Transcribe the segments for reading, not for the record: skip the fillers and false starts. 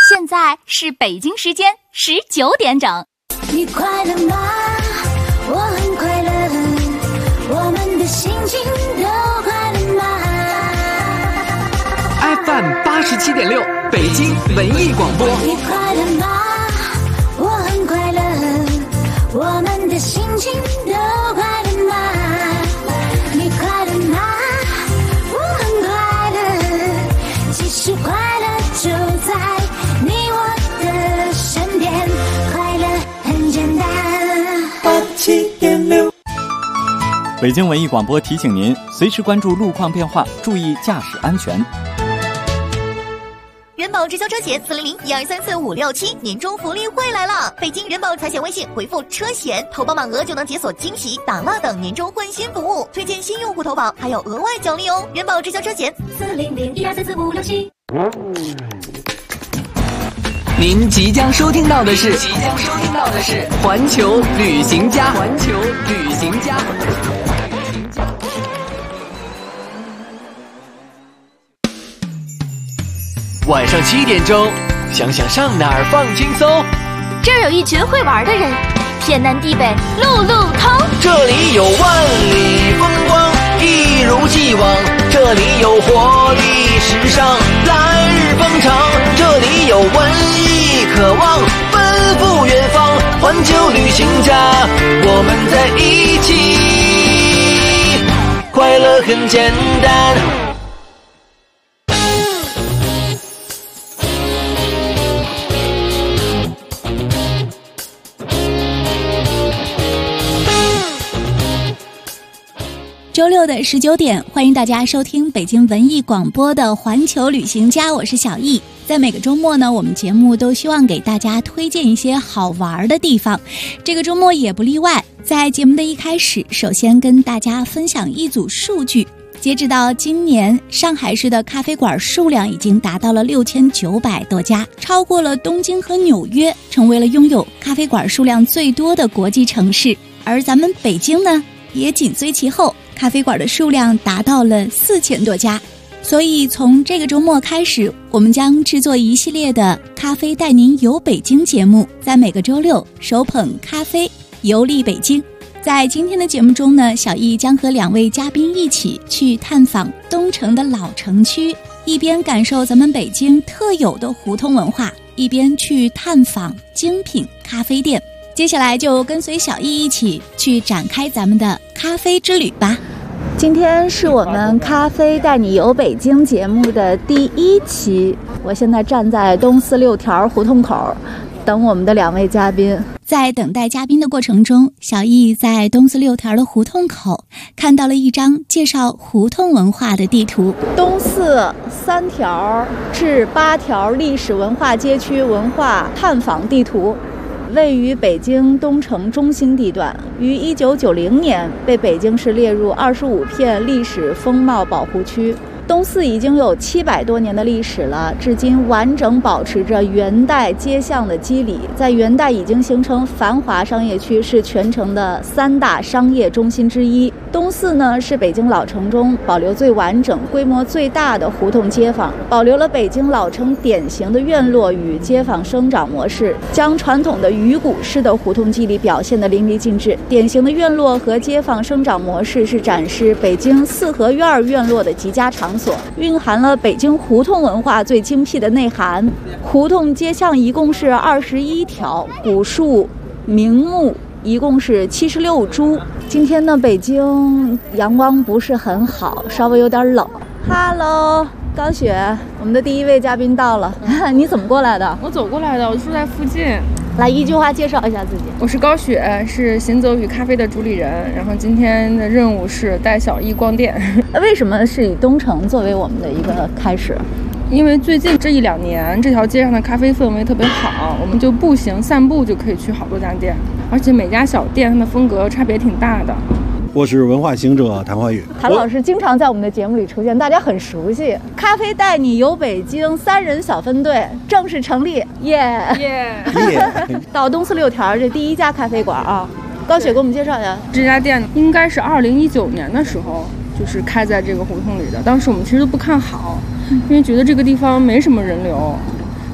现在是北京时间19点整。 你快乐吗？我很快乐，我们的心情都快乐吗 ？FM 87.6，北京文艺广播。 你快乐吗？我很快乐，我们的心情都快乐吗？你快乐吗？我很快乐，其实快乐就在你我的身边，快乐很简单。87.6， 北京文艺广播提醒您，随时关注路况变化，注意驾驶安全。 人保直销车险400-1234567年终福利会来了！北京人保财险微信回复车险，投保满额就能解锁惊喜、打蜡等年终换新服务，推荐新用户投保还有额外奖励哦！人保直销车险400-1234567。 您即将收听到的是环球旅行家。晚上7点钟，想想上哪儿放轻松。 这儿有一群会玩的人，天南地北路路通。 这里有万里风光，一如既往。这里有活力时尚，来日方长。这里有文艺渴望，奔赴远方。环球旅行家，我们在一起，快乐很简单。 周六的19点，欢迎大家收听北京文艺广播的环球旅行家，我是小易。在每个周末呢，我们节目都希望给大家推荐一些好玩的地方，这个周末也不例外。在节目的一开始，首先跟大家分享一组数据。截止到今年，上海市的咖啡馆数量已经达到了6900多家，超过了东京和纽约，成为了拥有咖啡馆数量最多的国际城市。而咱们北京呢，也紧随其后，咖啡馆的数量达到了4000多家。所以从这个周末开始，我们将制作一系列的咖啡带您游北京节目，在每个周六手捧咖啡游历北京。在今天的节目中呢，小易将和2位嘉宾一起去探访东城的老城区，一边感受咱们北京特有的胡同文化，一边去探访精品咖啡店。接下来就跟随小易一起去展开咱们的咖啡之旅吧。今天是我们咖啡带你游北京节目的第1期，我现在站在东四6条胡同口，等我们的2位嘉宾。在等待嘉宾的过程中，小易在东四6条的胡同口看到了一张介绍胡同文化的地图。东四3条至8条历史文化街区文化探访地图，位于北京东城中心地段，于1990年被北京市列入25片历史风貌保护区。东四已经有700多年的历史了，至今完整保持着元代街巷的肌理，在元代已经形成繁华商业区，是全城的3大商业中心之一。东四呢，是北京老城中保留最完整、规模最大的胡同街坊，保留了北京老城典型的院落与街坊生长模式，将传统的鱼骨式的胡同肌理表现得淋漓尽致。典型的院落和街坊生长模式是展示北京四合院院落的极佳场所，蕴含了北京胡同文化最精辟的内涵。胡同街巷一共是21条，古树名木一共是76株。今天呢，北京阳光不是很好，稍微有点冷。Hello， 高雪，我们的第1位嘉宾到了。你怎么过来的？ 我走过来的，我住在附近。 来，一句话介绍一下自己。 我是高雪，是行走与咖啡的主理人，然后今天的任务是带小易逛店。 为什么是以东城作为我们的一个开始？ 因为最近这1-2年，这条街上的咖啡氛围特别好，我们就步行散步就可以去好多家店，而且每家小店它的风格差别挺大的。 我是文化行者谭华宇。 谭老师经常在我们的节目里出现，大家很熟悉。咖啡带你游北京3人小分队正式成立，耶！到东四6条这第1家咖啡馆啊，高雪给我们介绍一下。 这家店应该是2019年的时候就是开在这个胡同里的，当时我们其实都不看好，因为觉得这个地方没什么人流。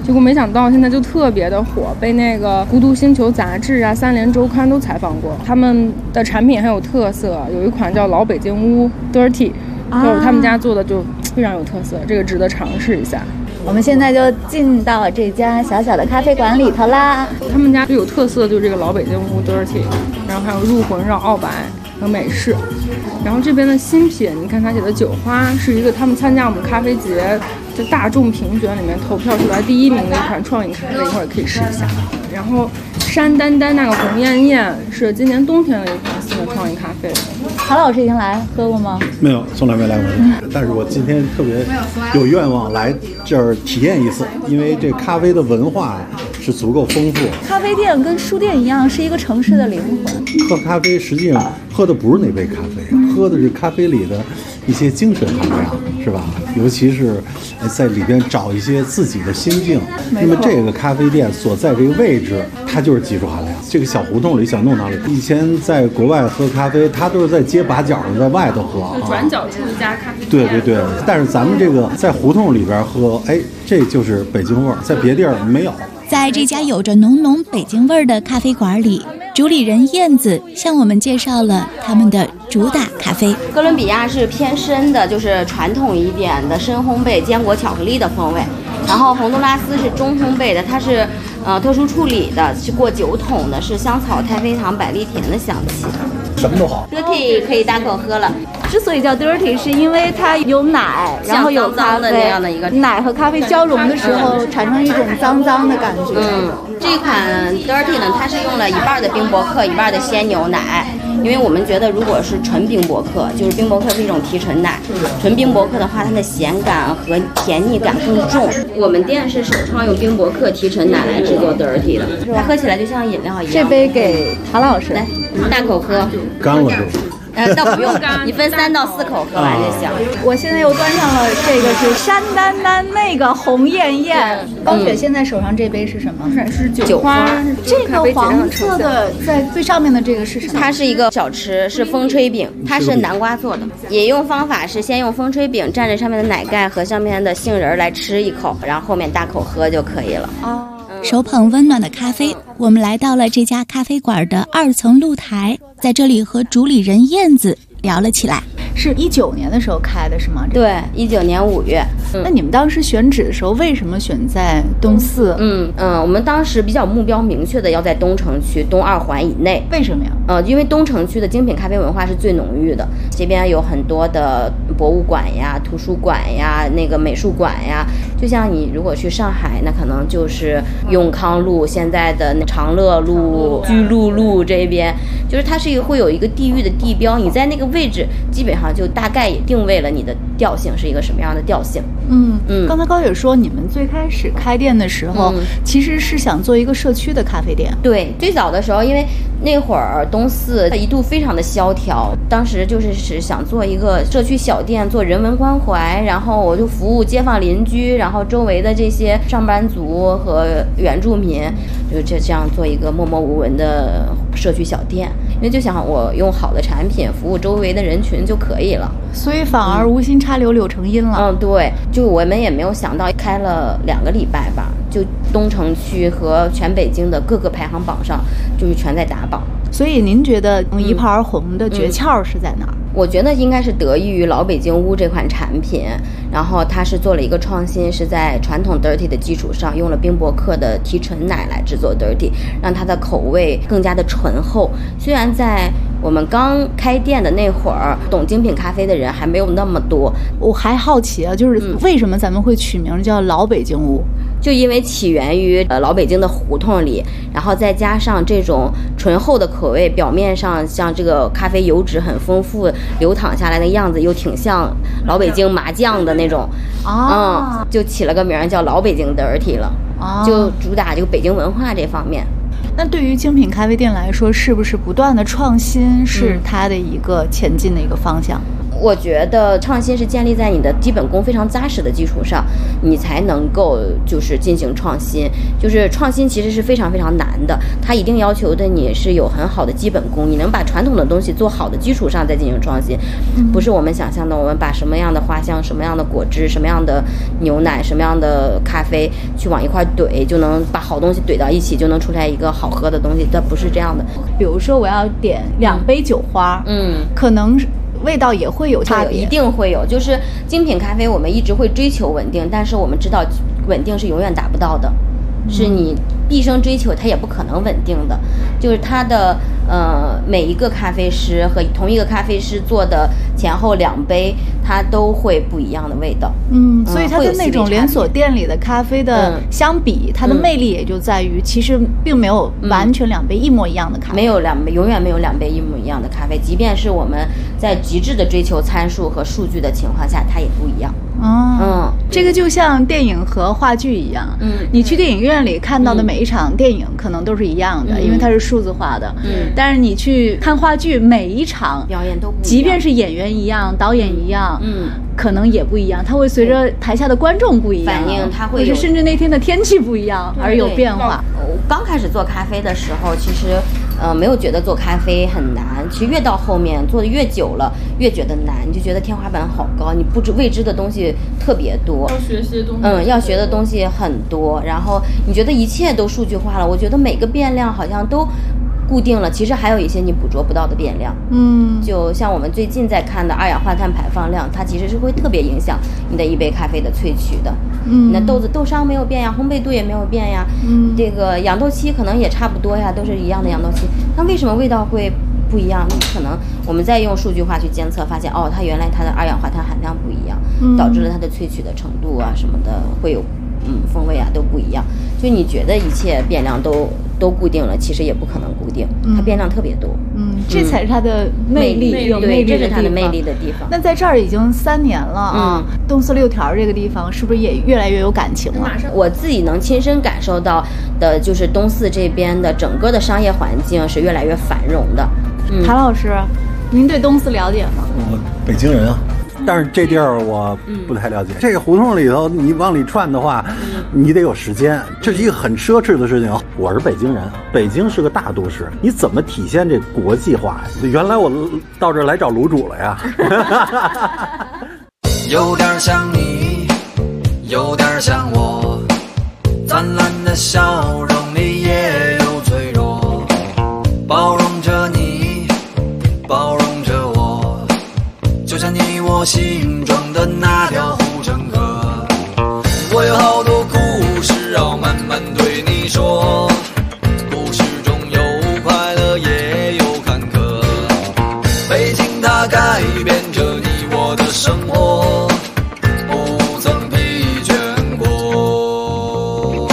结果没想到现在就特别的火，被那个《孤独星球》杂志啊、三联周刊都采访过。他们的产品很有特色，有一款叫老北京屋 Dirty， 就是他们家做的就非常有特色，这个值得尝试一下。 我们现在就进到这家小小的咖啡馆里头啦。 他们家最有特色就是这个老北京屋 Dirty， 然后还有入魂绕澳白和美式。然后这边的新品，你看它写的酒花是一个他们参加我们咖啡节在大众评选里面投票出来第1名的一款创意咖啡，一会儿可以试一下。然后山丹丹那个红艳艳是今年冬天的一款新的创意咖啡。 陶老师已经来喝过吗？ 没有，从来没来过。但是我今天特别有愿望来这儿体验一次，因为这咖啡的文化是足够丰富。 咖啡店跟书店一样，是一个城市的灵魂。 喝咖啡实际上喝的不是那杯咖啡，喝的是咖啡里的一些精神含量，是吧？尤其是在里边找一些自己的心境。那么这个咖啡店所在这个位置，它就是技术含量。这个小胡同里、小弄堂里，以前在国外喝咖啡，它都是在街把角上，在外头喝， 就转角处一家咖啡店。对对对，但是咱们这个在胡同里边喝，哎，这就是北京味儿，在别地儿没有。 在这家有着浓浓北京味儿的咖啡馆里，主理人燕子向我们介绍了他们的主打咖啡。 哥伦比亚是偏深的，就是传统一点的深烘焙坚果巧克力的风味，然后洪都拉斯是中烘焙的，它是特殊处理的，是过酒桶的，是香草、太妃糖、百利甜的香气。 什么都好。 Dirty 可以大口喝了。 之所以叫 Dirty， 是因为它有奶，然后有咖啡， 那样的一个奶和咖啡交融的时候，产生一种脏脏的感觉。 这款 Dirty 呢，它是用了一半的冰博克，一半的鲜牛奶。因为我们觉得，如果是纯冰博克，就是冰博克是一种提纯奶，纯冰博克的话，它的咸感和甜腻感更重。我们店是首创用冰博克提纯奶来制作 Dirty 的，它喝起来就像饮料一样。 这杯给陶老师， 来大口喝。 干了是吧？ 倒不用，你分3到4口喝完就行。 我现在又端上了这个是山丹丹那个红艳艳。高雪现在手上这杯是什么？ 是酒花。 这个黄色的在最上面的这个是什么？ 它是一个小吃，是风吹饼，它是南瓜做的。饮用方法是先用风吹饼蘸着上面的奶盖和上面的杏仁来吃一口，然后后面大口喝就可以了。 手捧温暖的咖啡，我们来到了这家咖啡馆的2层露台，在这里和主理人燕子聊了起来。是19年的时候开的是吗？ 对，19年5月。 那你们当时选址的时候，为什么选在东四？ 我们当时比较目标明确的要在东城区东2环以内。 为什么呀？ 因为东城区的精品咖啡文化是最浓郁的，这边有很多的博物馆呀、图书馆呀、那个美术馆呀。就像你如果去上海，那可能就是永康路、现在的长乐路、居禄路这边，就是它是会有一个地域的地标，你在那个位置基本上就大概也定位了你的调性是一个什么样的调性。 刚才高雪说你们最开始开店的时候，其实是想做一个社区的咖啡店。 对，最早的时候，因为那会儿东四一度非常的萧条，当时就是想做一个社区小店，做人文关怀，然后我就服务街坊邻居，然后周围的这些上班族和原住民，就这样做一个默默无闻的社区小店。因为就想我用好的产品服务周围的人群就可以了， 所以反而无心插柳柳成荫了。 对，就我们也没有想到开了2个礼拜吧，就东城区和全北京的各个排行榜上就是全在打榜。 所以您觉得一炮而红的诀窍是在哪儿？ 我觉得应该是得益于老北京屋这款产品，然后它是做了一个创新，是在传统 Dirty 的基础上用了冰博克的提纯奶来制作 Dirty， 让它的口味更加的醇厚。虽然在我们刚开店的那会儿，懂精品咖啡的人还没有那么多。 我还好奇啊，就是为什么咱们会取名叫老北京屋？ 就因为起源于老北京的胡同里，然后再加上这种醇厚的口味，表面上像这个咖啡油脂很丰富流淌下来的样子，又挺像老北京麻酱的那种，就起了个名叫老北京 Dirty 了，就主打这个北京文化这方面。 那对于精品咖啡店来说，是不是不断的创新是它的一个前进的一个方向？ 我觉得创新是建立在你的基本功非常扎实的基础上，你才能够就是进行创新。就是创新其实是非常非常难的，它一定要求的你是有很好的基本功，你能把传统的东西做好的基础上再进行创新，不是我们想象的我们把什么样的花香、什么样的果汁、什么样的牛奶、什么样的咖啡去往一块怼，就能把好东西怼到一起，就能出来一个好喝的东西，它不是这样的。 比如说我要点2杯酒花，可能味道也会有差别， 一定会有。就是精品咖啡我们一直会追求稳定，但是我们知道稳定是永远达不到的，是你毕生追求它也不可能稳定的。就是它的每一个咖啡师和同一个咖啡师做的前后2杯，它都会不一样的味道。 所以它跟那种连锁店里的咖啡的相比，它的魅力也就在于其实并没有完全2杯一模一样的咖啡， 没有2杯，永远没有2杯一模一样的咖啡。即便是我们在极致的追求参数和数据的情况下，它也不一样。 这个就像电影和话剧一样，你去电影院里看到的每一场电影可能都是一样的，因为它是数字化的。但是你去看话剧，每一场表演都不一样， 即便是演员一样，导演一样，可能也不一样，它会随着台下的观众不一样， 反应它会有， 甚至那天的天气不一样而有变化。 我刚开始做咖啡的时候，其实没有觉得做咖啡很难，其实越到后面做的越久了，越觉得难，你就觉得天花板好高，你不知未知的东西特别多， 要学习的东西， 要学的东西很多，然后你觉得一切都数据化了，我觉得每个变量好像都固定了，其实还有一些你捕捉不到的变量。就像我们最近在看的二氧化碳排放量，它其实是会特别影响你的一杯咖啡的萃取的。你的豆商没有变呀，烘焙度也没有变呀，这个养豆期可能也差不多呀，都是一样的养豆期，那为什么味道会不一样？可能我们再用数据化去监测，发现它原来它的二氧化碳含量不一样，导致了它的萃取的程度啊什么的会有风味啊都不一样。就你觉得一切变量都固定了，其实也不可能固定，它变量特别多。 这才是它的魅力，有魅力这是它的魅力的地方。 那在这儿已经3年了啊，东四六条这个地方是不是也越来越有感情了？ 我自己能亲身感受到的就是东四这边的整个的商业环境是越来越繁荣的。 谭老师，您对东四了解吗？ 我北京人啊，但是这地儿我不太了解。这个胡同里头你往里串的话，你得有时间，这是一个很奢侈的事情。我是北京人，北京是个大都市，你怎么体现这国际化？原来我到这儿来找卤煮了呀。 有点像你，有点像我，灿烂的笑容里也有脆弱，包容着你，包容着我，就像你我心中的那条护城河。我有好多故事要慢慢对你说，故事中有快乐也有坎坷，北京它改变着你我的生活，不曾疲倦过，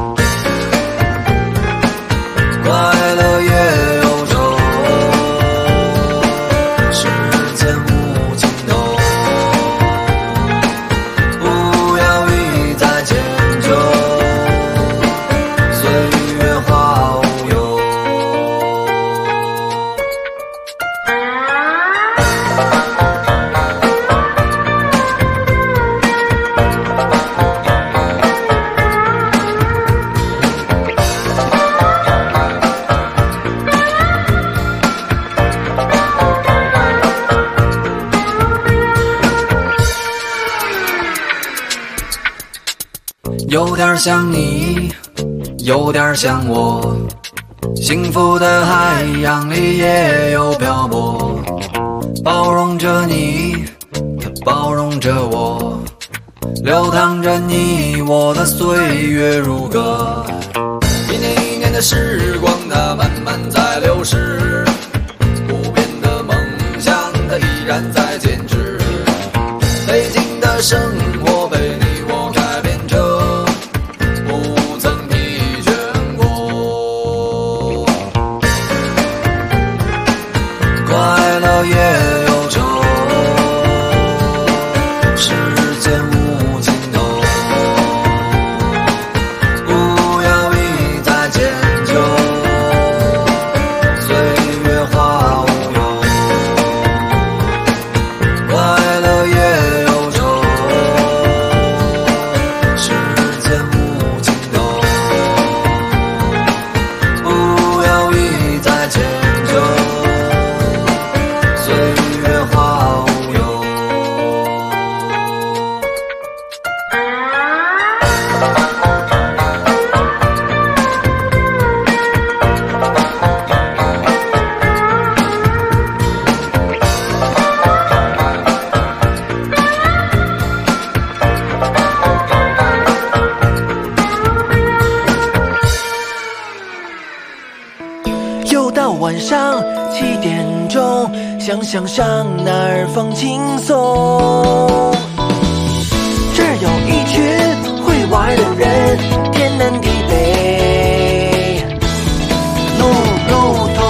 快乐也有愁，时间无尽头，不要一再迁就，岁月化无忧。有点像你，有点像我，幸福的海洋里也有漂泊，包容着你，它包容着我，流淌着你我的岁月如歌。一年一年的时光，它慢慢在流逝，不变的梦想，它依然在坚持。北京的生活被你我改变着，不曾疲倦过，快乐也有愁，时间无尽头，不要一再迁就，岁月化无忧，快晚上7点钟，想想上哪儿放轻松。这儿有一群会玩的人，天南地北，路路通。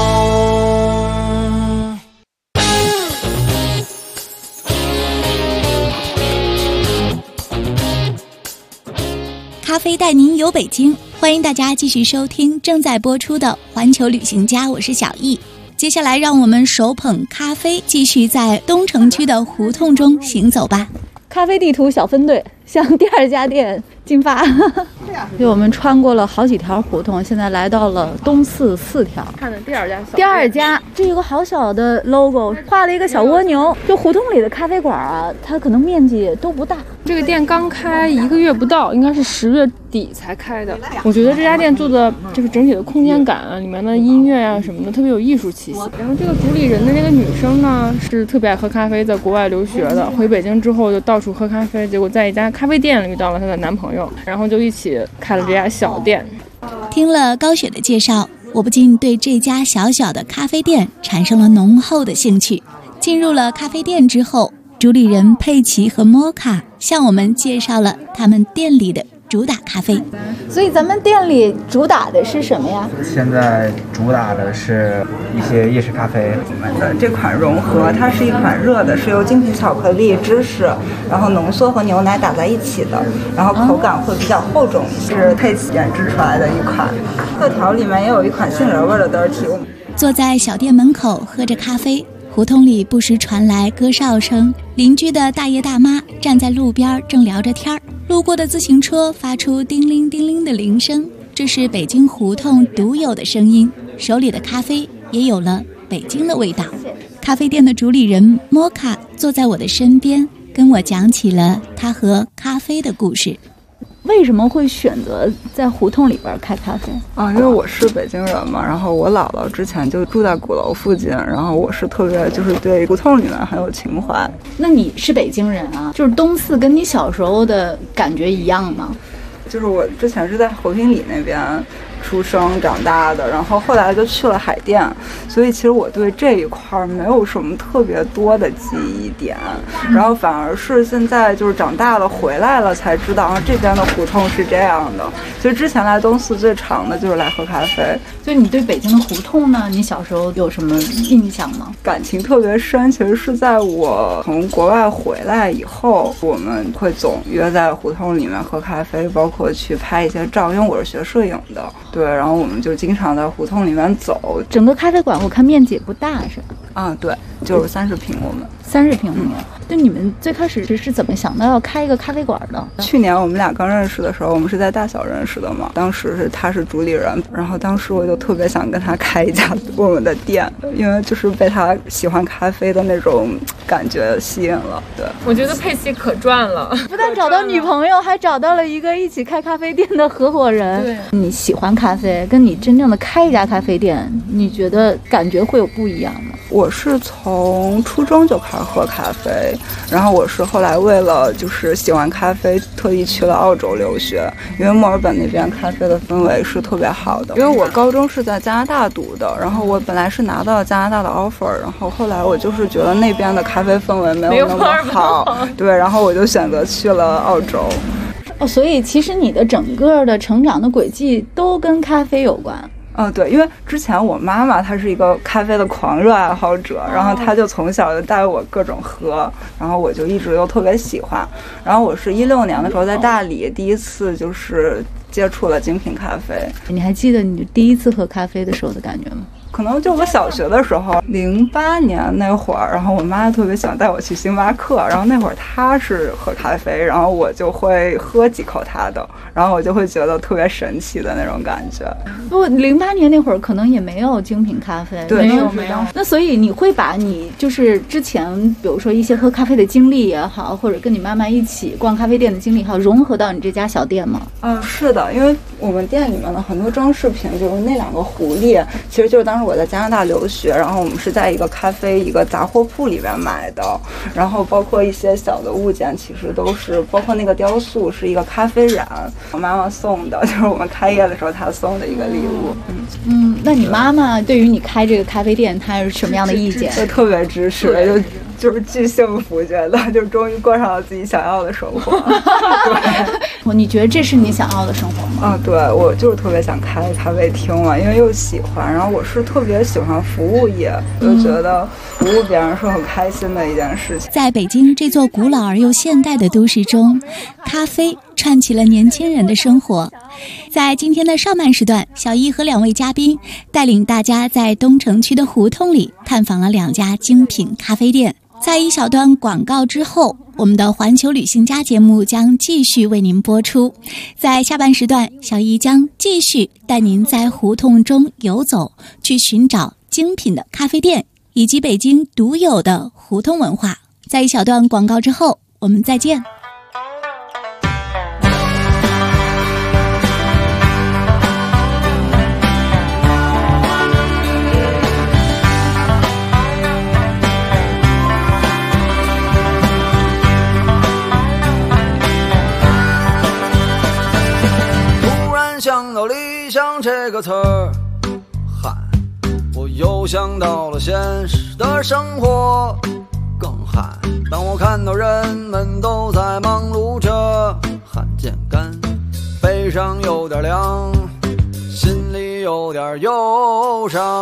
咖啡带您游北京，欢迎大家继续收听正在播出的环球旅行家，我是小易。接下来让我们手捧咖啡，继续在东城区的胡同中行走吧。 咖啡地图小分队向第2家店进发。就我们穿过了好几条胡同，现在来到了东四4条。 看的第2家小第2家，这有个好小的 logo， 画了一个小蜗牛。就胡同里的咖啡馆啊，它可能面积都不大。 这个店刚开1个月不到，应该是10月底才开的。我觉得这家店做的就是整体的空间感啊，里面的音乐啊什么的特别有艺术气息。然后这个主理人的那个女生呢，是特别爱喝咖啡，在国外留学的，回北京之后就到处喝咖啡，结果在一家咖啡店里遇到了她的男朋友，然后就一起开了这家小店。 听了高雪的介绍，我不禁对这家小小的咖啡店产生了浓厚的兴趣。进入了咖啡店之后，主理人佩奇和摩卡向我们介绍了他们店里的主打咖啡。 所以咱们店里主打的是什么呀？ 现在主打的是一些意式咖啡。 我们的这款融合，它是一款热的，是由精品巧克力、芝士，然后浓缩和牛奶打在一起的，然后口感会比较厚重，是佩奇研制出来的一款。特调里面也有一款杏仁味的dirty。 坐在小店门口喝着咖啡，胡同里不时传来歌哨声，邻居的大爷大妈站在路边正聊着天儿，路过的自行车发出叮铃叮铃的铃声，这是北京胡同独有的声音。手里的咖啡也有了北京的味道。咖啡店的主理人摩卡坐在我的身边，跟我讲起了他和咖啡的故事。 为什么会选择在胡同里边开咖啡啊？因为我是北京人嘛，然后我姥姥之前就住在鼓楼附近，然后我是特别就是对胡同里面很有情怀。 那你是北京人啊？就是东四跟你小时候的感觉一样吗？ 就是我之前是在和平里那边出生长大的，然后后来就去了海淀，所以其实我对这一块没有什么特别多的记忆点，然后反而是现在就是长大了回来了才知道这边的胡同是这样的。所以之前来东四最长的就是来喝咖啡。 所以你对北京的胡同呢，你小时候有什么印象吗？ 感情特别深，其实是在我从国外回来以后，我们会总约在胡同里面喝咖啡，包括去拍一些照，因为我是学摄影的。对，然后我们就经常在胡同里面走。 整个咖啡馆我看面积也不大，是吧？ 啊，对，就是30平，我们 30平米。就你们最开始是怎么想到要开一个咖啡馆的？ 去年我们俩刚认识的时候，我们是在大小认识的嘛。当时是他是主理人，然后当时我就特别想跟他开一家我们的店，因为就是被他喜欢咖啡的那种感觉吸引了。对， 我觉得佩奇可赚了， 不但找到女朋友，还找到了一个一起开咖啡店的合伙人。 对， 你喜欢咖啡，跟你真正的开一家咖啡店，你觉得感觉会有不一样吗？ 我是从初中就开始喝咖啡，然后我是后来为了就是喜欢咖啡，特意去了澳洲留学，因为墨尔本那边咖啡的氛围是特别好的。因为我高中是在加拿大读的，然后我本来是拿到加拿大的 offer， 然后后来我就是觉得那边的咖啡氛围没有那么好，对，然后我就选择去了澳洲。 哦，所以其实你的整个的成长的轨迹都跟咖啡有关。 对，因为之前我妈妈她是一个咖啡的狂热爱好者，然后她就从小就带我各种喝，然后我就一直都特别喜欢。然后我是16年的时候在大理第一次就是接触了精品咖啡。 你还记得你第一次喝咖啡的时候的感觉吗？ 可能就我小学的时候，08年那会儿，然后我妈特别想带我去星巴克，然后那会儿她是喝咖啡，然后我就会喝几口她的，然后我就会觉得特别神奇的那种感觉。 不，08年那会儿可能也没有精品咖啡， 对， 没有。那所以你会把你就是之前比如说一些喝咖啡的经历也好，或者跟你妈妈一起逛咖啡店的经历也好，融合到你这家小店吗？ 是的，因为我们店里面的很多装饰品，就是那2个狐狸，其实就是当时我在加拿大留学，然后我们是在一个咖啡一个杂货铺里边买的，然后包括一些小的物件，其实都是包括那个雕塑是一个咖啡染，我妈妈送的，就是我们开业的时候她送的一个礼物。 那你妈妈对于你开这个咖啡店，她是什么样的意见？ 就特别支持，就是巨幸福，觉得就终于过上了自己想要的生活。 你觉得这是你想要的生活吗？ 对，我就是特别想开咖啡厅嘛，因为又喜欢，然后我是特别喜欢服务业，就觉得服务别人是很开心的一件事情。 在北京这座古老而又现代的都市中，咖啡串起了年轻人的生活。在今天的上半时段，小易和2位嘉宾带领大家在东城区的胡同里探访了2家精品咖啡店。在一小段广告之后，我们的环球旅行家节目将继续为您播出。在下半时段，小易将继续带您在胡同中游走，去寻找精品的咖啡店以及北京独有的胡同文化。在一小段广告之后，我们再见。 想到理想这个词儿，嗨，我又想到了现实的生活。更嗨，当我看到人们都在忙碌着，汗渐干，背上有点凉，心里有点忧伤。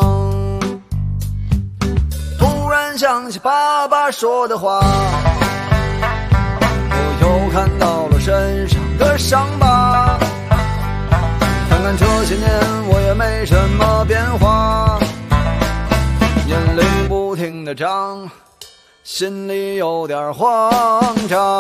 突然想起爸爸说的话，我又看到了身上的伤疤。看这些年我也没什么变化，年龄不停地长，心里有点慌张。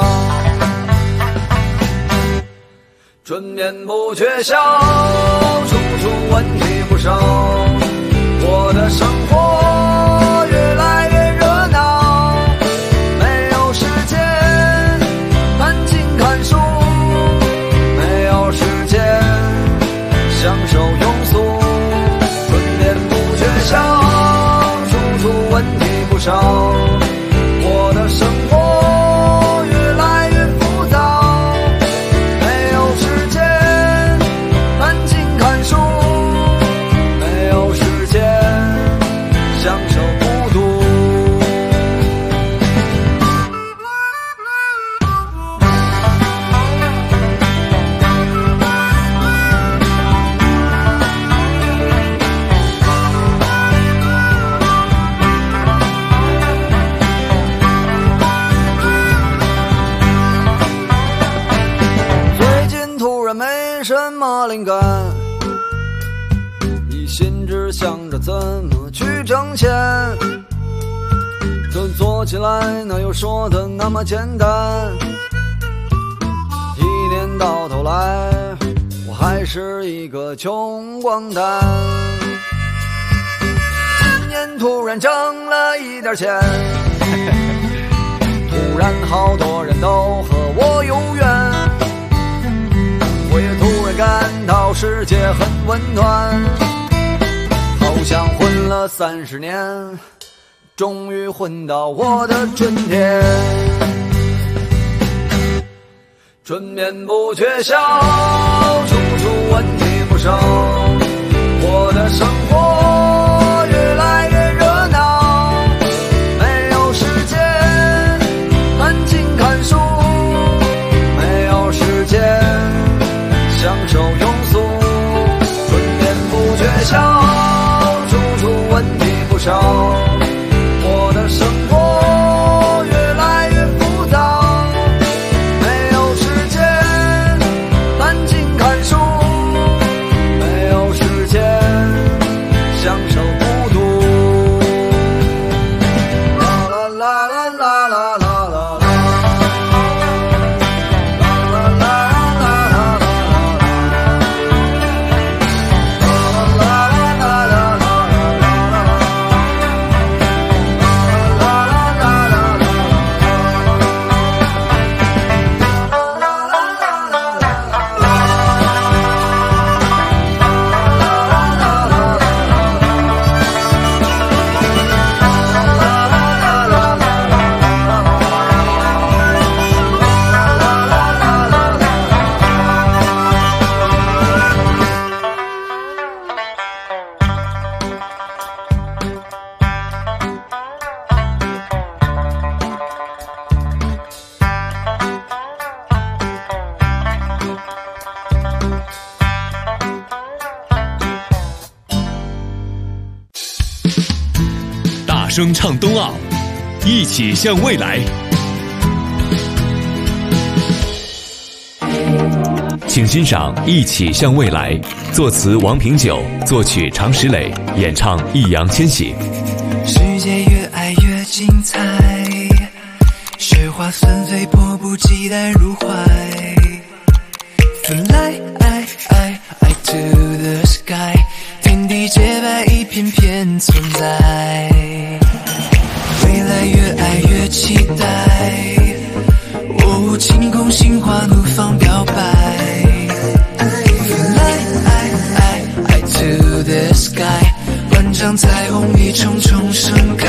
春眠不觉晓，处处问题不少，我的生活越来越热闹，没有时间安静看书，没有时间享受庸俗，春眠不觉晓，处处问题不少，我的生活越来越浮躁，没有时间安静看书，没有时间享受孤独。什么灵感，一心只想着怎么去挣钱，可做起来哪有说的那么简单，一年到头来我还是一个穷光蛋。今年突然挣了一点钱，突然好多人都和我有缘，我也突然感到世界很温暖，好像混了30年，终于混到我的春天。春眠不觉晓，处处问题不少，我的生活越来越热闹，没有时间安静看书，没有时间享受庸俗，春眠不觉晓，处处问题不少，我的生活越来越浮躁，没有时间安静看书，没有时间享受孤独。啦啦啦啦啦啦啦啦。 声唱冬奥，一起向未来。请欣赏《一起向未来》，作词王平久，作曲常石磊，演唱易烊千玺。 世界越爱越精彩，雪花纷飞，迫不及待入怀。Fly to the sky， 天地洁白，一片片存在。未来越爱越期待，晴空心花怒放表白。Fly to the sky， 万丈彩虹一重重盛开。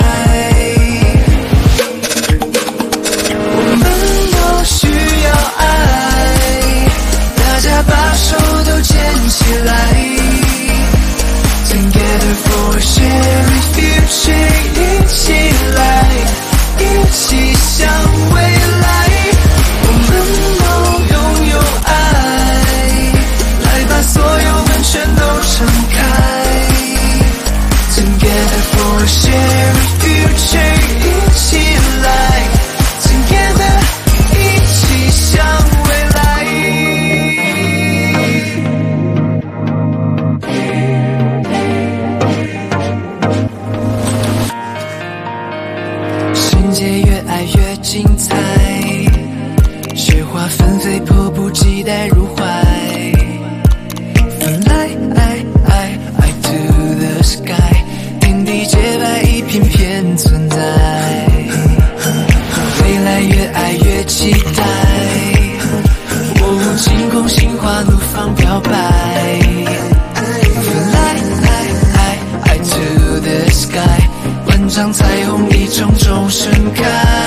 我们都需要爱，大家把手都牵起来。Together for a shared future， 一起来，一起向未来。我们都拥有爱，来把所有门全都敞开。Together for a shared future， 一起来 ，Together 一起向未来。世界越爱越精彩，雪花纷飞，迫不及待入怀。Fly to the sky， 天地洁白，一片片存在。未来越爱越期待，晴空心花怒放表白。Fly to the sky， 万丈彩虹一重重盛开。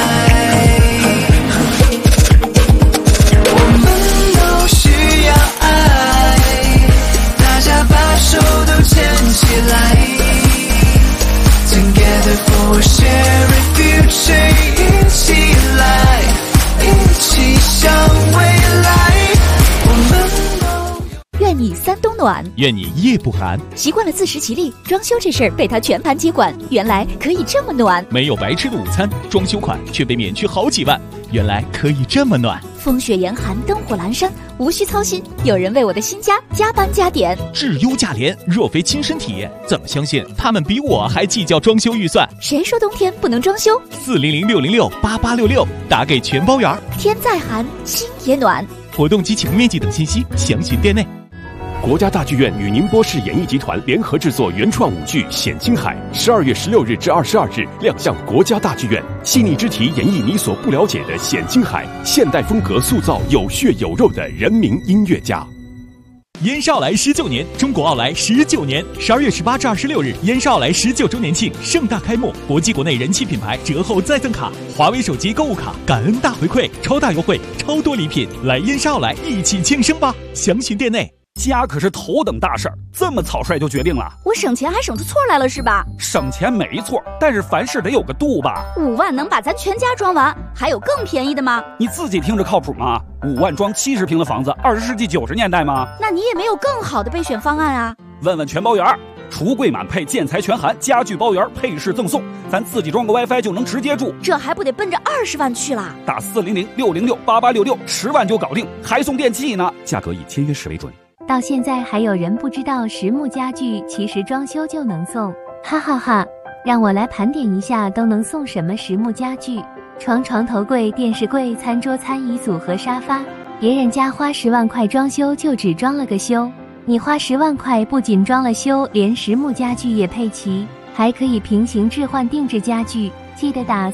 我们都需要爱，大家把手都牵起来。Together for a shared future， 一起来，一起向未来。我们愿你三冬暖， 愿你夜不寒。 习惯了自食其力，装修这事儿被他全盘接管，原来可以这么暖。 没有白吃的午餐，装修款却被免去好几万，原来可以这么暖。 风雪严寒，灯火阑珊，无需操心，有人为我的新家加班加点。 质优价廉，若非亲身体验，怎么相信他们比我还计较装修预算？ 谁说冬天不能装修 ？400-606-8866，打给全包圆。 天再寒，心也暖。 活动及启用面积等信息，详询店内。 国家大剧院与宁波市演艺集团联合制作原创舞剧《显青海》，12月16日至22日亮相国家大剧院，细腻之题演绎你所不了解的显青海，现代风格塑造有血有肉的人民音乐家。 燕少来19年，中国奥莱19年，12月18至26日，燕少来19周年庆盛大开幕，国际国内人气品牌折后再赠卡，华为手机购物卡，感恩大回馈，超大优惠，超多礼品，来燕少来一起庆生吧！详询店内。 家可是头等大事儿，这么草率就决定了？ 我省钱还省出错来了是吧？ 省钱没错，但是凡事得有个度吧。 5万能把咱全家装完，还有更便宜的吗？ 你自己听着靠谱吗？5万装70平的房子，20世纪90年代吗？ 那你也没有更好的备选方案啊？ 问问全包圆，橱柜满配，建材全含，家具包圆，配饰赠送，咱自己装个 WiFi 就能直接住， 这还不得奔着20万去啦？ 打400-606-8866，10万就搞定，还送电器呢，价格以签约时为准。 到现在还有人不知道实木家具其实装修就能送，哈哈哈！让我来盘点一下都能送什么实木家具：床、床头柜、电视柜、餐桌、餐椅组和沙发。别人家花10万块装修就只装了个修，你花10万块不仅装了修，连实木家具也配齐，还可以平行置换定制家具。记得打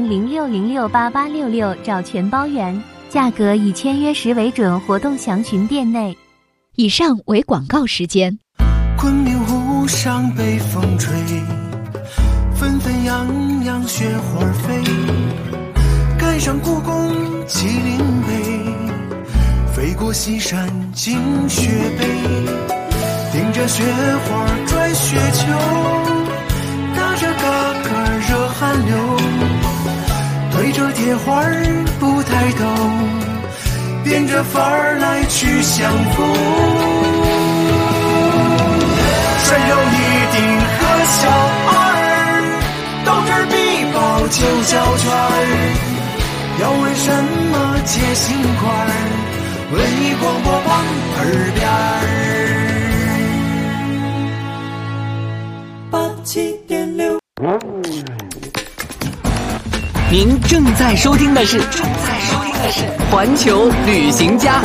400-606-8866找全包圆，价格以签约时为准，活动详询店内。 以上为广告时间。 昆明湖上北风吹，纷纷扬扬雪花飞，赶上故宫麒麟碑，飞过西山惊雪碑，顶着雪花转雪球，打着嘎嘎热汗流，对着铁花不抬头，变着法儿来去相逢，拴上一顶和小二， 手小圈儿，要为什么结心块儿？文艺广播放耳边儿，87.6。 您正在收听的是环球旅行家。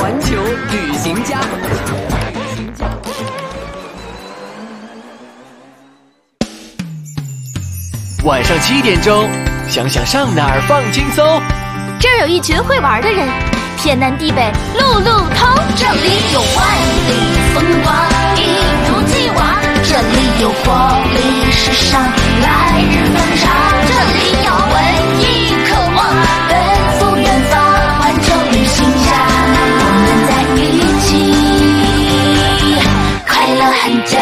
晚上7点钟，想想上哪儿放轻松。 这儿有一群会玩的人，天南地北路路通。这里有万里风光，一如既往。这里有活力时尚，来日方长。这里有文艺渴望，奔赴远方。环球旅行家，我们在一起，快乐很简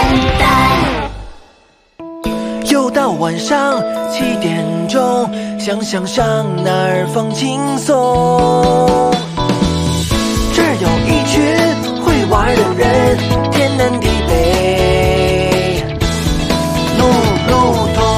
单。 又到晚上7点钟，想想上哪儿放轻松。这儿有一群会玩的人，天南地北路路通。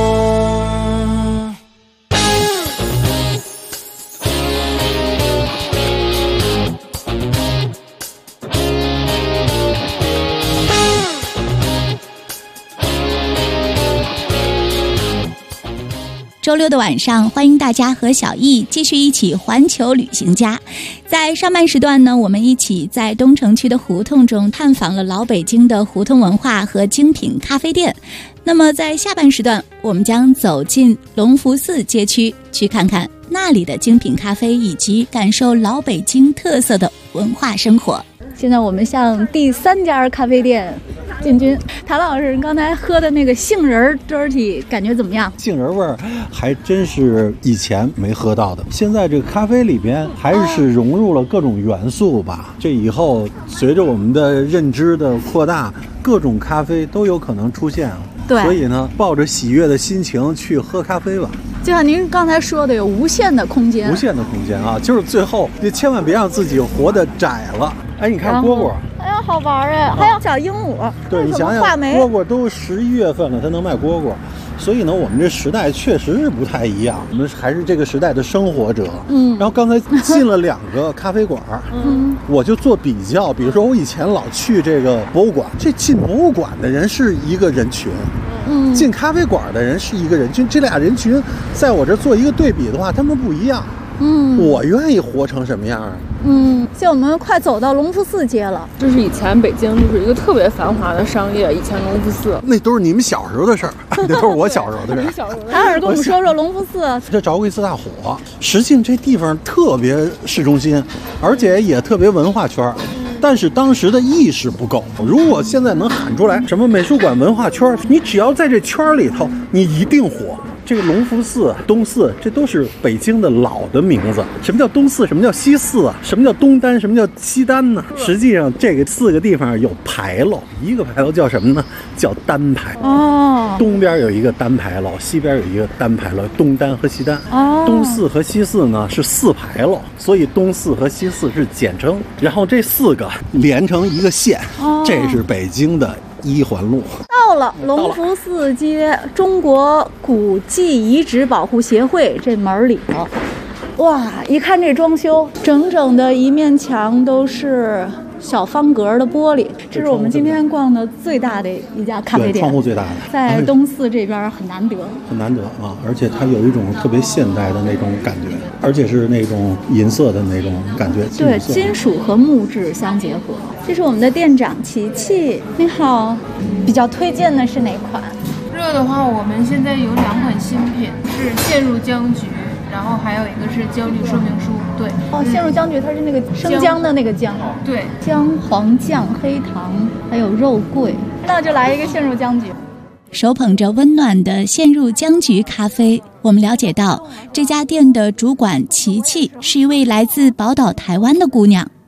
周六的晚上，欢迎大家和小易继续一起环球旅行家。在上半时段呢，我们一起在东城区的胡同中探访了老北京的胡同文化和精品咖啡店。那么在下半时段，我们将走进隆福寺街区，去看看那里的精品咖啡，以及感受老北京特色的文化生活。 现在我们向第3家咖啡店进军。谭老师，刚才喝的那个杏仁 dirty 感觉怎么样？ 杏仁味儿还真是以前没喝到的。现在这个咖啡里边还是融入了各种元素吧。这以后随着我们的认知的扩大，各种咖啡都有可能出现。 对， 所以呢，抱着喜悦的心情去喝咖啡吧。 就像您刚才说的，有无限的空间。无限的空间啊，就是最后你千万别让自己活得窄了。哎，你看蝈蝈， 哎呀，好玩哎！还有小鹦鹉。 对，你想想，蝈蝈都11月份了，它能卖蝈蝈。所以呢，我们这时代确实是不太一样，我们还是这个时代的生活者。然后刚才进了2个咖啡馆，我就做比较，比如说我以前老去这个博物馆，这进博物馆的人是一个人群，进咖啡馆的人是一个人群，这俩人群在我这做一个对比的话，他们不一样。我愿意活成什么样啊？ 现在我们快走到隆福寺街了。 这是以前北京就是一个特别繁华的商业，以前隆福寺那都是你们小时候的事儿，那都是我小时候的事儿。 谭老师跟我们说说隆福寺。 这着过一次大火，实际这地方特别市中心，而且也特别文化圈。但是当时的意识不够。如果现在能喊出来什么美术馆文化圈，你只要在这圈里头，你一定火。这个隆福寺、东寺，这都是北京的老的名字。什么叫东寺？什么叫西寺啊？什么叫东单？什么叫西单呢？实际上，这个4个地方有牌楼，一个牌楼叫什么呢？叫单牌。东边有一个单牌楼，西边有一个单牌楼，东单和西单。东寺和西寺呢是4牌楼，所以东寺和西寺是简称。然后这4个连成一个线，这是北京的1环路。 到了隆福寺街中国古迹遗址保护协会这门里头，哇，一看这装修，整整的一面墙都是小方格的玻璃。这是我们今天逛的最大的一家咖啡店， 窗户最大的， 在东寺这边很难得， 很难得啊！而且它有一种特别现代的那种感觉，而且是那种银色的那种感觉。 对，金属和木质相结合。这是我们的店长琪琪，你好，比较推荐的是哪款？ 热的话，我们现在有2款新品，是陷入僵局，然后还有一个是焦虑说明书。对， 陷入僵局，它是那个生姜的那个姜。 对， 姜黄酱、黑糖，还有肉桂。那就来一个陷入僵局。 手捧着温暖的陷入僵局咖啡，我们了解到这家店的主管琪琪是一位来自宝岛台湾的姑娘。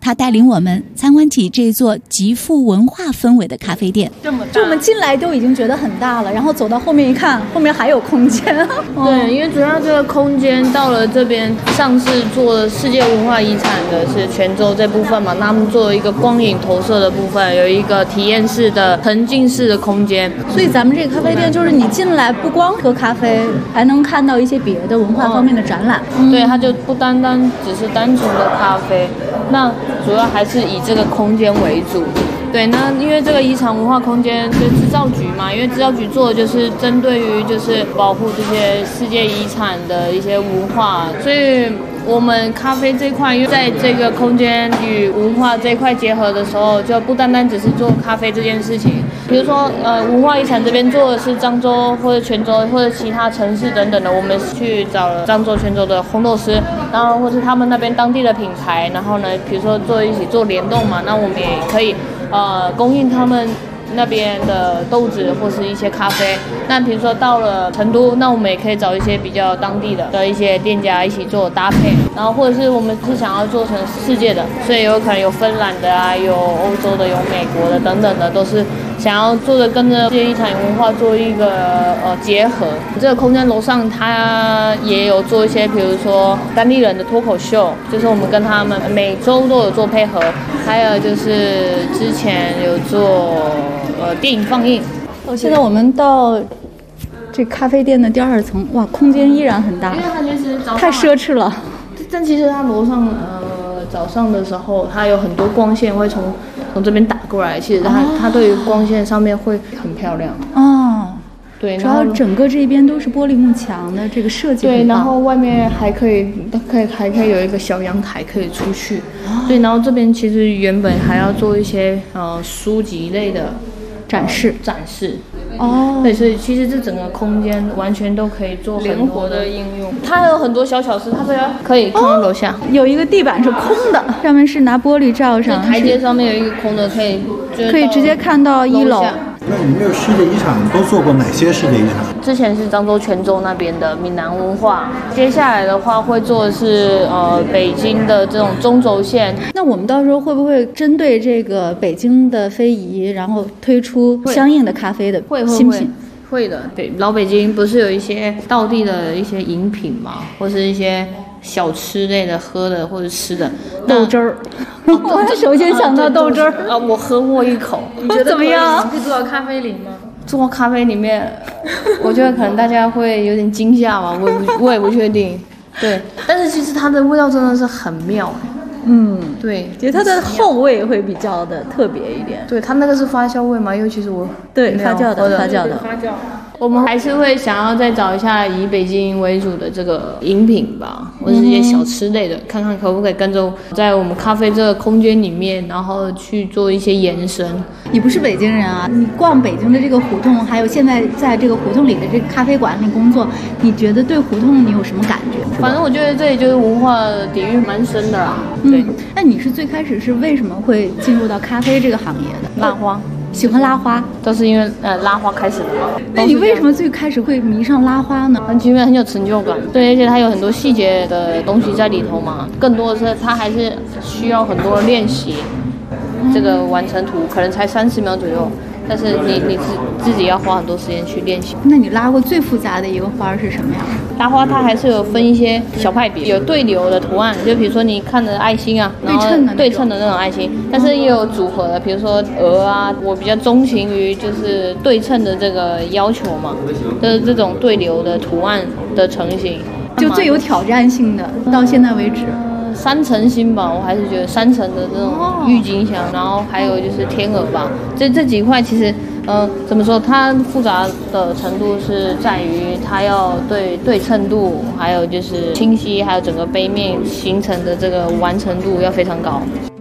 他带领我们参观起这座极富文化氛围的咖啡店。 就我们进来都已经觉得很大了，然后走到后面一看，后面还有空间。 对，因为主要这个空间到了这边上次做世界文化遗产的是泉州这部分嘛，那他们做一个光影投射的部分，有一个体验式的沉浸式的空间。 所以咱们这个咖啡店就是你进来不光喝咖啡，还能看到一些别的文化方面的展览。 对，它就不单单只是单纯的咖啡，那主要还是以这个空间为主。对，那因为这个遗产文化空间是制造局嘛，因为制造局做的就是针对于就是保护这些世界遗产的一些文化，所以我们咖啡这块，因为在这个空间与文化这一块结合的时候，就不单单只是做咖啡这件事情。比如说，文化遗产这边做的是漳州或者泉州或者其他城市等等的，我们去找了漳州、泉州的烘豆师，然后或是他们那边当地的品牌，然后呢，比如说一起做联动嘛，那我们也可以供应他们那边的豆子或是一些咖啡。那比如说到了成都，那我们也可以找一些比较当地的一些店家一起做搭配，然后或者是我们是想要做成世界的，所以有可能有芬兰的啊，有欧洲的，有美国的等等的，都是想要做的跟着世界遗产文化做一个结合。这个空间楼上它也有做一些，比如说当地人的脱口秀，就是我们跟他们每周都有做配合，还有就是之前有做电影放映。 现在我们到这咖啡店的第2层，哇，空间依然很大， 因为它其实太奢侈了。 但其实它楼上早上的时候，它有很多光线会从这边打过来，其实它对于光线上面会很漂亮。哦，对， 主要整个这边都是玻璃幕墙的这个设计。 对，然后外面还可以有一个小阳台可以出去。对，然后这边其实原本还要做一些书籍类的展示。哦，对，所以其实这整个空间完全都可以做灵活的应用。它有很多小巧思，它这个可以看到楼下有一个地板是空的，上面是拿玻璃罩上， 台阶上面有一个空的，可以直接看到1楼。 那你们这个世界遗产都做过哪些世界遗产？ 之前是漳州、泉州那边的闽南文化，接下来的话会做的是北京的这种中轴线。 那我们到时候会不会针对这个北京的非遗，然后推出相应的咖啡的新品？ 会的，对，老北京不是有一些道地的一些饮品嘛，或是一些小吃类的喝的或者吃的豆汁儿。我首先想到豆汁儿。 我喝过一口， 你觉得怎么样？ 可以做到咖啡里吗？ 做到咖啡里面，我觉得可能大家会有点惊吓嘛，我也不确定。对，但是其实它的味道真的是很妙。对， 觉得它的后味会比较的特别一点。 对，它那个是发酵味嘛，因为其实我对发酵的。 我们还是会想要再找一下以北京为主的这个饮品吧，或者是一些小吃类的，看看可不可以跟着在我们咖啡这个空间里面，然后去做一些延伸。 你不是北京人啊，你逛北京的这个胡同，还有现在在这个胡同里的这个咖啡馆里工作，你觉得对胡同你有什么感觉？ 反正我觉得这里就是文化底蕴蛮深的啦。对， 那你是最开始是为什么会进入到咖啡这个行业的？ 拉花。 喜欢拉花， 都是因为拉花开始的嘛。 那你为什么最开始会迷上拉花呢？ 因为很有成就感，对，而且它有很多细节的东西在里头嘛。更多的是它还是需要很多练习，这个完成图可能才30秒左右，但是你自己要花很多时间去练习。 那你拉过最复杂的一个花是什么呀？ 拉花它还是有分一些小派别，有对流的图案，就比如说你看的爱心啊，然后对称的那种爱心，但是也有组合的，比如说鹅啊，我比较钟情于就是对称的这个要求嘛，就是这种对流的图案的成型， 就最有挑战性的，到现在为止。 3层星吧，我还是觉得3层的这种郁金香，然后还有就是天鹅吧，这几块其实怎么说，它复杂的程度是在于它要对称度，还有就是清晰，还有整个杯面形成的这个完成度要非常高。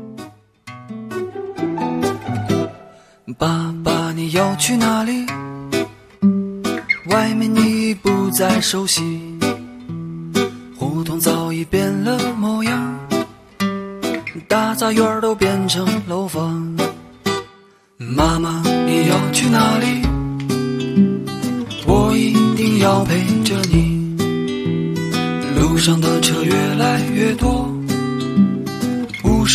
爸爸，你要去哪里？外面你不再熟悉，胡同早已变了模样，大杂院都变成楼房。妈妈，你要去哪里？我一定要陪着你。路上的车越来越多，50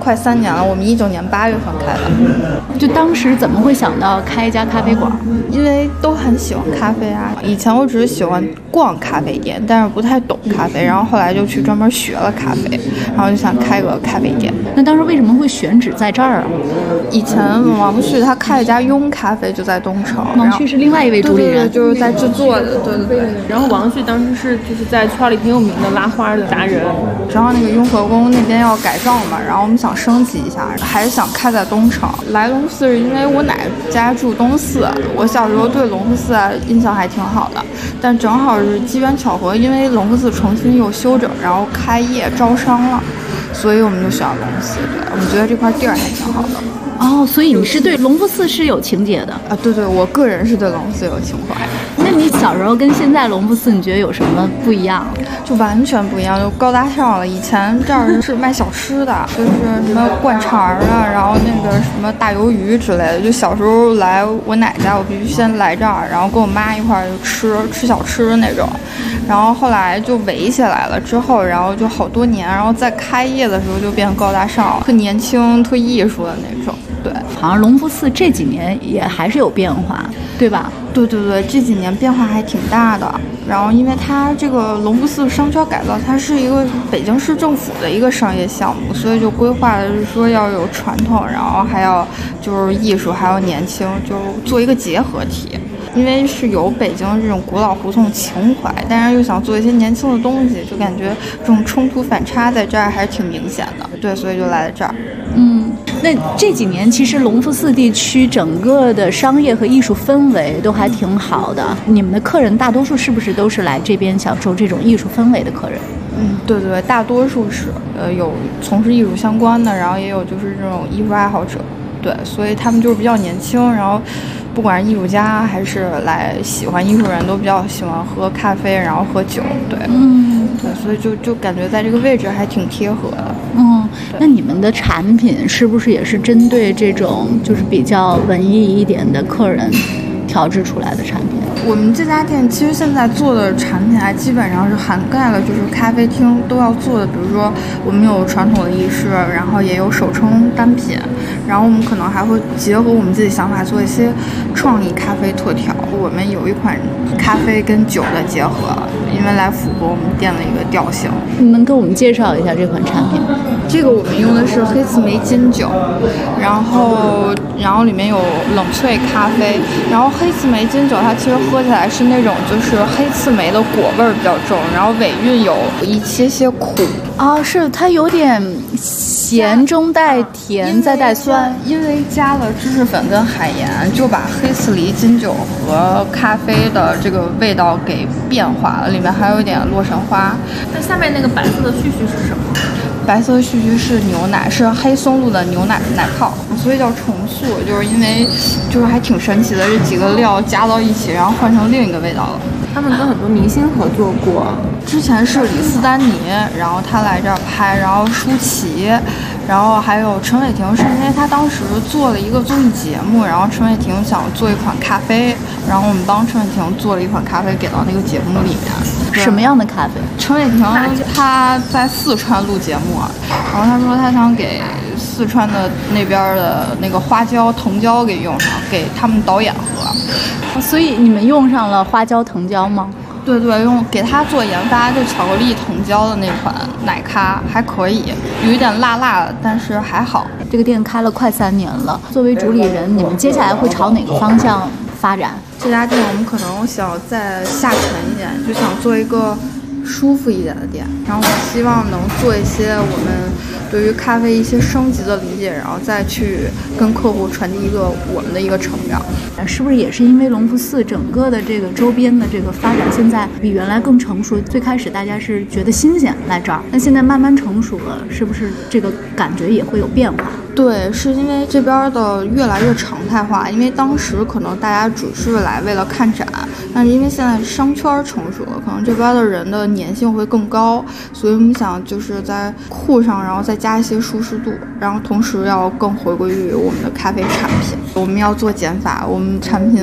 快3年了，我们19年8月份开的。 就当时怎么会想到开一家咖啡馆？ 因为都很喜欢咖啡啊。以前我只是喜欢逛咖啡店，但是不太懂咖啡，然后后来就去专门学了咖啡，然后就想开个咖啡店。 那当时为什么会选址在这儿啊？ 以前王旭他开了一家雍咖啡，就在东城。 王旭是另外一位主理人， 对，就是在制作的，对。 然后王旭当时是就是在圈里挺有名的拉花的达人。 然后那个雍和宫那边要改造嘛，然后我们想升级一下，还是想开在东城。来龙福寺是因为我奶家住东四，我小时候对龙福寺印象还挺好的，但正好是机缘巧合，因为龙福寺重新又修整，然后开业招商了，所以我们就选了龙福寺。对，我们觉得这块地儿还挺好的。 哦，所以你是对隆福寺是有情节的啊？对，我个人是对隆福寺有情怀。 那你小时候跟现在隆福寺，你觉得有什么不一样？ 就完全不一样，就高大上了。以前这儿是卖小吃的，就是什么灌肠啊，然后那个什么大鱿鱼之类的。就小时候来我奶家，我必须先来这儿，然后跟我妈一块儿就吃小吃那种。然后后来就围起来了之后，然后就好多年，然后在开业的时候就变得高大上，特年轻、特艺术的那种。对， 好像隆福寺这几年也还是有变化，对吧？ 对，这几年变化还挺大的。然后因为它这个隆福寺商圈改造，它是一个北京市政府的一个商业项目，所以就规划的是说要有传统，然后还要就是艺术，还要年轻，就做一个结合体。因为是有北京这种古老胡同情怀，但是又想做一些年轻的东西，就感觉这种冲突反差在这儿还是挺明显的。对，所以就来了这儿。 那这几年其实隆福寺地区整个的商业和艺术氛围都还挺好的。你们的客人大多数是不是都是来这边享受这种艺术氛围的客人？ 对，大多数是有从事艺术相关的，然后也有就是这种艺术爱好者。对，所以他们就是比较年轻，然后不管是艺术家还是来喜欢艺术人都比较喜欢喝咖啡，然后喝酒。对，对，所以就感觉在这个位置还挺贴合的。 那你们的产品是不是也是针对这种就是比较文艺一点的客人调制出来的产品？ 我们这家店其实现在做的产品还基本上是涵盖了就是咖啡厅都要做的，比如说我们有传统的意式，然后也有手冲单品，然后我们可能还会结合我们自己想法做一些创意咖啡特调。我们有一款咖啡跟酒的结合，因为来符合我们店的一个调性。 你能给我们介绍一下这款产品吗？ 这个我们用的是黑刺梅金酒，然后里面有冷萃咖啡，然后黑刺梅金酒它其实喝起来是那种就是黑刺梅的果味儿比较重，然后尾韵有一些苦啊，是它有点咸中带甜再带酸， 因为加了芝士粉跟海盐，就把黑刺梨金酒和咖啡的这个味道给变化了，里面还有一点洛神花。 那下面那个白色的絮絮是什么？ 白色的絮絮是牛奶，是黑松露的牛奶奶泡，所以叫重塑，就是因为就是还挺神奇的，这几个料加到一起，然后换成另一个味道了。 他们跟很多明星合作过， 之前是李斯丹妮，然后他来这儿拍，然后舒淇，然后还有陈伟霆，是因为他当时做了一个综艺节目，然后陈伟霆想做一款咖啡，然后我们帮陈伟霆做了一款咖啡给到那个节目里面。 什么样的咖啡？ 陈伟霆他在四川录节目，然后他说他想给四川的那边的那个花椒藤椒给用上，给他们导演喝。 所以你们用上了花椒藤椒吗？ 对，用给他做研发，就巧克力藤椒的那款奶咖还可以，有一点辣辣的，但是还好。 这个店开了快3年了，作为主理人，你们接下来会朝哪个方向发展？ 这家店我们可能想再下沉一点，就想做一个舒服一点的店，然后我希望能做一些我们对于咖啡一些升级的理解，然后再去跟客户传递一个我们的一个成长。 是不是也是因为隆福寺整个的这个周边的这个发展现在比原来更成熟？最开始大家是觉得新鲜来这儿，那现在慢慢成熟了，是不是这个感觉也会有变化？ 对，是因为这边的越来越常态化，因为当时可能大家只是来为了看展，但是因为现在商圈成熟了，可能这边的人的粘性会更高，所以我们想就是在库上，然后再加一些舒适度，然后同时要更回归于我们的咖啡产品。我们要做减法，我们产品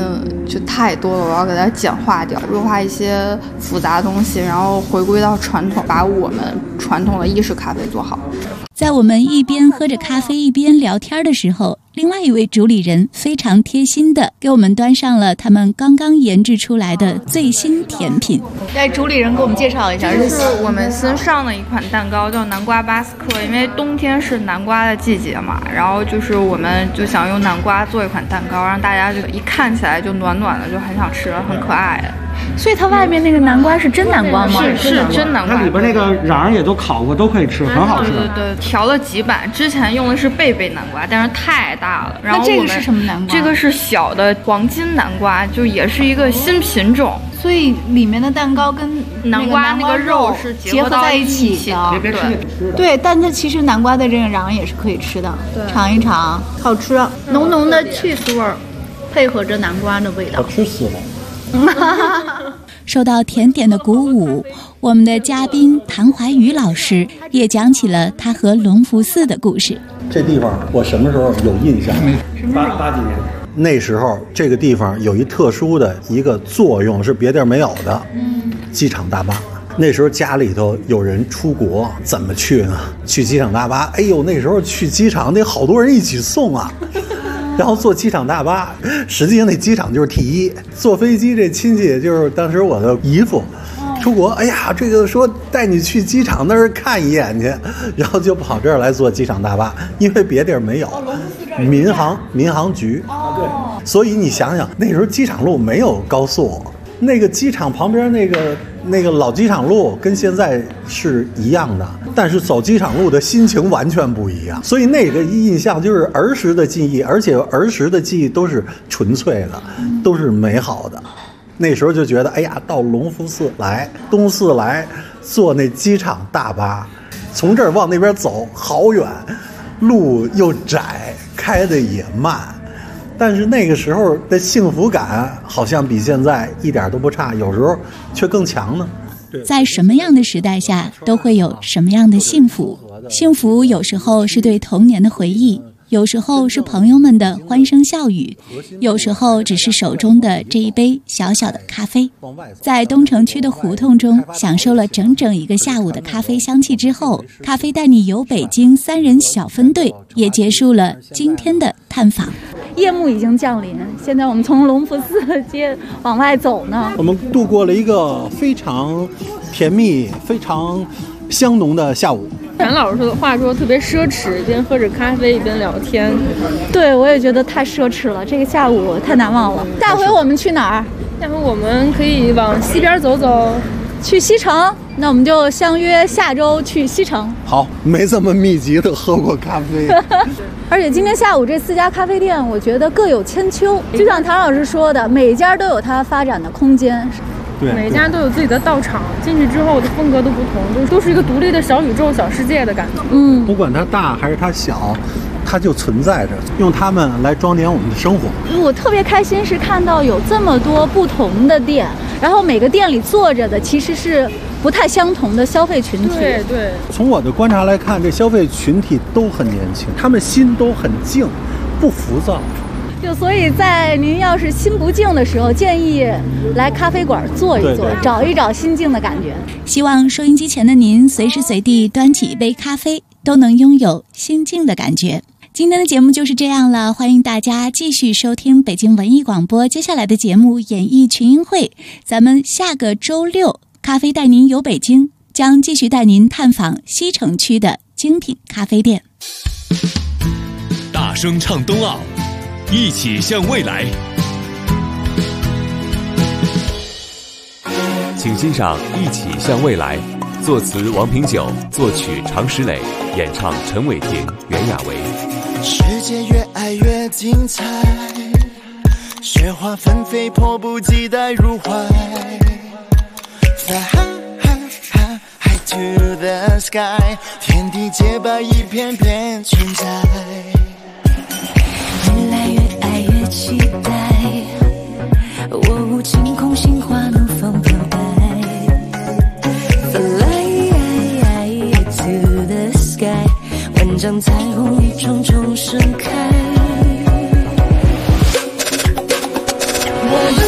就太多了，我要给它简化掉，弱化一些复杂的东西，然后回归到传统，把我们传统的意式咖啡做好。 在我们一边喝着咖啡一边聊天的时候，另外一位主理人非常贴心的给我们端上了他们刚刚研制出来的最新甜品。 来，主理人给我们介绍一下， 这是我们新上的一款蛋糕，叫南瓜巴斯克。因为冬天是南瓜的季节嘛，然后就是我们就想用南瓜做一款蛋糕，让大家就一看起来就暖暖的，就很想吃，很可爱。 所以它外面那个南瓜是真南瓜吗？ 是真南瓜， 它里边那个瓤也都烤过，都可以吃，很好吃。 对，调了几版，之前用的是贝贝南瓜，但是太大了。然后那这个是什么南瓜？ 这个是小的黄金南瓜，就也是一个新品种。 所以里面的蛋糕跟南瓜那个肉是结合在一起的。对，但它其实南瓜的这个瓤也是可以吃的，尝一尝，好吃，浓浓的cheese味儿，配合着南瓜的味道， 好吃死了。 受到甜点的鼓舞，我们的嘉宾谭怀宇老师也讲起了他和隆福寺的故事。 这地方我什么时候有印象 ？80几年。 那时候这个地方有一特殊的一个作用，是别地儿没有的。机场大巴。那时候家里头有人出国，怎么去呢？去机场大巴。哎呦，那时候去机场得好多人一起送啊。然后坐机场大巴，实际上那机场就是 T1。坐飞机这亲戚就是当时我的姨父，出国，哎呀，这个说带你去机场那儿看一眼去，然后就跑这儿来坐机场大巴，因为别地儿没有。民航局，对，所以你想想，那时候机场路没有高速，那个机场旁边那个老机场路跟现在是一样的，但是走机场路的心情完全不一样，所以那个印象就是儿时的记忆，而且儿时的记忆都是纯粹的，都是美好的。那时候就觉得，哎呀，到隆福寺来、东寺来，坐那机场大巴，从这儿往那边走好远，路又窄，开得也慢。但是那个时候的幸福感好像比现在一点都不差，有时候却更强呢。 在什么样的时代下都会有什么样的幸福。幸福有时候是对童年的回忆，有时候是朋友们的欢声笑语，有时候只是手中的这一杯小小的咖啡。在东城区的胡同中享受了整整一个下午的咖啡香气之后，咖啡带你游北京3人小分队也结束了今天的探访。 夜幕已经降临，现在我们从隆福寺街往外走呢。 我们度过了一个非常甜蜜、非常香浓的下午。 谭老师的话说特别奢侈，一边喝着咖啡一边聊天。 对，我也觉得太奢侈了，这个下午太难忘了。下回我们去哪儿？ 下回我们可以往西边走走， 去西城。那我们就相约下周去西城。 好，没这么密集的喝过咖啡。 而且今天下午这4家咖啡店，我觉得各有千秋。就像谭老师说的，每一家都有它发展的空间。 对， 每家都有自己的道场，进去之后的风格都不同，就是都是一个独立的小宇宙、小世界的感觉。 不管它大还是它小，它就存在着，用它们来装点我们的生活。 我特别开心是看到有这么多不同的店，然后每个店里坐着的其实是不太相同的消费群体。 对。 从我的观察来看，这消费群体都很年轻，他们心都很静，不浮躁。 就所以在您要是心不静的时候，建议来咖啡馆坐一坐，找一找心静的感觉。 希望收音机前的您随时随地端起一杯咖啡，都能拥有心静的感觉。今天的节目就是这样了，欢迎大家继续收听北京文艺广播接下来的节目演艺群英会。咱们下个周六咖啡带您游北京，将继续带您探访西城区的精品咖啡店。 大声唱冬奥，一起向未来。请欣赏《一起向未来》，作词王平久，作曲常石磊，演唱陈伟霆、袁娅维。 世界越爱越精彩，雪花纷飞，迫不及待入怀。Fly high high to the sky， 天地洁白，一片片存在。 越来越爱越期待，我晴空心花怒放飘摆。Fly to the sky， 万丈彩虹重重盛开。我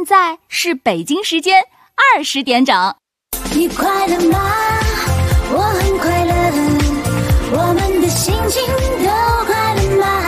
现在是北京时间20点整。 你快乐吗？我很快乐，我们的心情都快乐吗？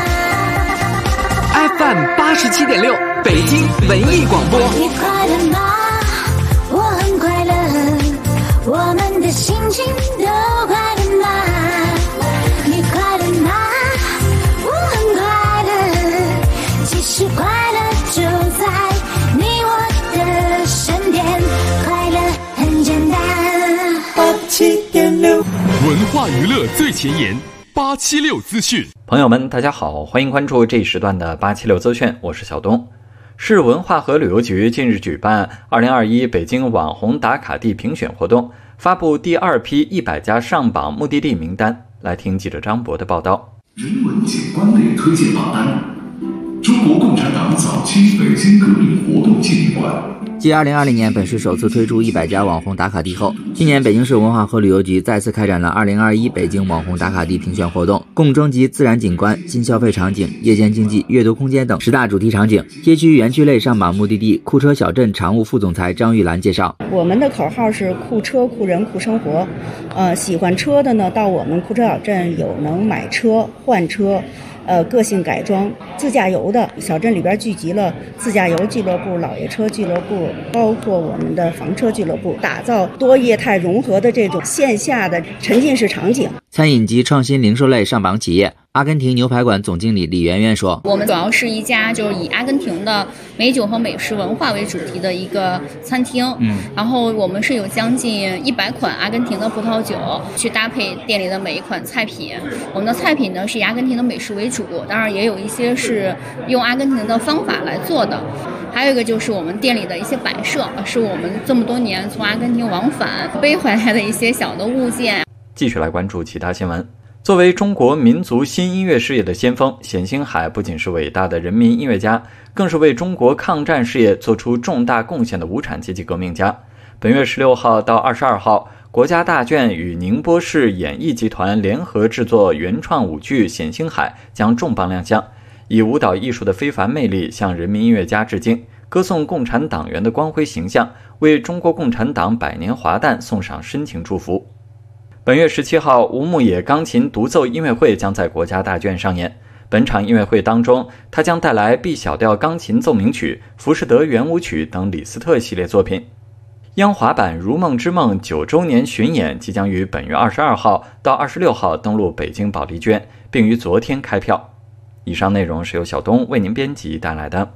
FM 87.6，北京文艺广播。 你快乐吗？我很快乐，我们的心情都快乐吗？你快乐吗？我很快乐，其实快乐就在你我的身边，快乐很简单。87.6， 文化娱乐最前沿，876资讯。 朋友们，大家好，欢迎关注这一时段的876资讯，我是小东。市文化和旅游局近日举办2021北京网红打卡地评选活动，发布第2批100家上榜目的地名单。来听记者张博的报道。 人文景观类推荐榜单：中国共产党早期北京革命活动纪念馆。 继2020年本市首次推出100家网红打卡地后，今年北京市文化和旅游局再次开展了2021北京网红打卡地评选活动，共征集自然景观、新消费场景、夜间经济、阅读空间等10大主题场景。街区园区类上榜目的地库车小镇常务副总裁张玉兰介绍， 我们的口号是库车库人库生活，喜欢车的呢，到我们库车小镇有能买车换车，个性改装自驾游的。小镇里边聚集了自驾游俱乐部、老爷车俱乐部，包括我们的房车俱乐部，打造多业态融合的这种线下的沉浸式场景。 餐饮及创新零售类上榜企业，阿根廷牛排馆总经理李媛媛说， 我们主要是一家就是以阿根廷的美酒和美食文化为主题的一个餐厅，然后我们是有将近100款阿根廷的葡萄酒去搭配店里的每一款菜品。我们的菜品呢是以阿根廷的美食为主，当然也有一些是用阿根廷的方法来做的。还有一个就是我们店里的一些摆设，是我们这么多年从阿根廷往返背回来的一些小的物件。 继续来关注其他新闻。作为中国民族新音乐事业的先锋，冼星海不仅是伟大的人民音乐家，更是为中国抗战事业做出重大贡献的无产阶级革命家。本月16号到22号，国家大剧与宁波市演艺集团联合制作原创舞剧《冼星海》将重磅亮相，以舞蹈艺术的非凡魅力向人民音乐家致敬，歌颂共产党员的光辉形象，为中国共产党100年华诞送上深情祝福。本月17号，吴牧野钢琴独奏音乐会将在国家大剧上演。本场音乐会当中，他将带来 B 小调钢琴奏鸣曲、浮士德圆舞曲等李斯特系列作品。央华版《如梦之梦》9周年巡演即将于本月22号到26号登陆北京保利剧院，并于昨天开票。以上内容是由小东为您编辑带来的。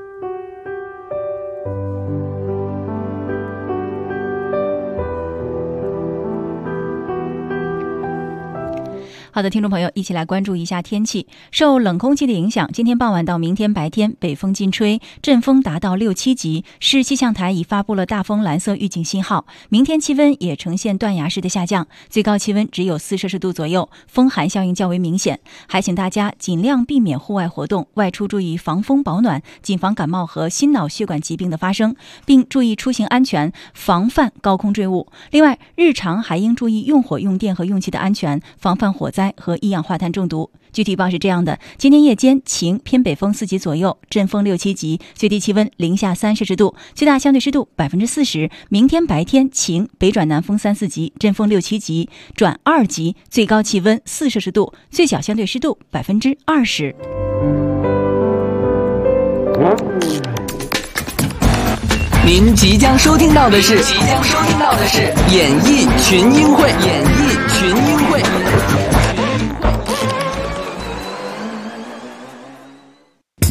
好的，听众朋友，一起来关注一下天气。受冷空气的影响，今天傍晚到明天白天，北风劲吹，阵风达到6、7级。市气象台已发布了大风蓝色预警信号。明天气温也呈现断崖式的下降，最高气温只有4摄氏度左右，风寒效应较为明显。还请大家尽量避免户外活动，外出注意防风保暖，谨防感冒和心脑血管疾病的发生，并注意出行安全，防范高空坠物。另外，日常还应注意用火、用电和用气的安全，防范火灾和一氧化碳中毒。具体预报是这样的：今天夜间晴，偏北风4级左右，阵风6、7级，最低气温零下3摄氏度，最大相对湿度40%。明天白天晴，北转南风3、4级，阵风6、7级转2级，最高气温4摄氏度，最小相对湿度20%。 您即将收听到的是演艺群英会。